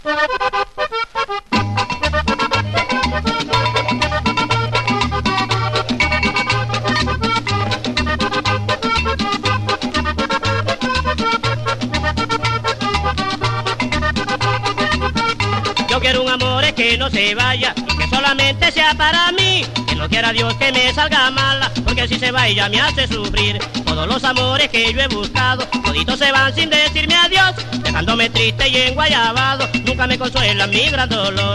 Yo quiero un amor que no se vaya y que solamente sea para mí. Que no quiera Dios que me salga mala, porque si se va ella me hace sufrir. Todos los amores que yo he buscado, toditos se van sin decirme adiós, dejándome triste y enguayabado. Nunca me consuela mi gran dolor.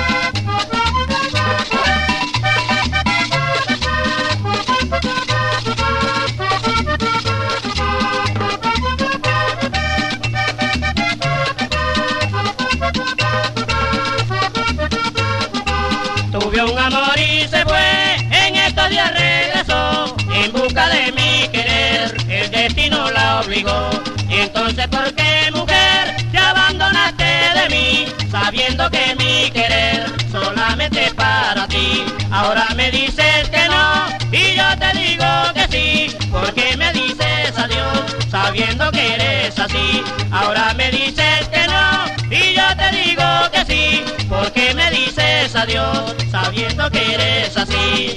Tuve un amor y se fue, en estos días regresó, en busca de mi querer, el destino la obligó. Entonces, ¿por qué, mujer, te abandonaste de mí, sabiendo que mi querer solamente es para ti? Ahora me dices que no, y yo te digo que sí. ¿Por qué me dices adiós, sabiendo que eres así? Ahora me dices que no, y yo te digo que sí. ¿Por qué me dices adiós, sabiendo que eres así?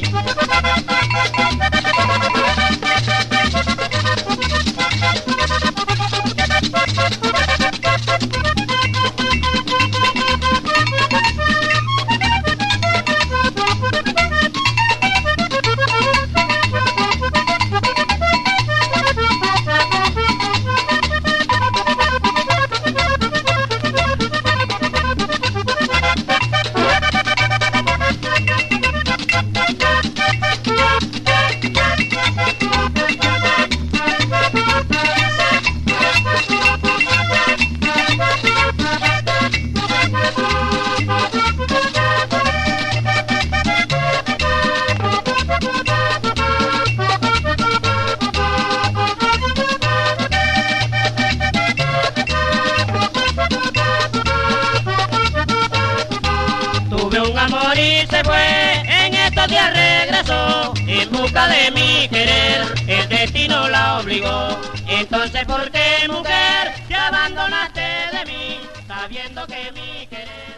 Tuve un amor y se fue, en estos días regresó, en busca de mi querer, el destino la obligó. Entonces, ¿por qué, mujer, te abandonaste de mí, sabiendo que mi querer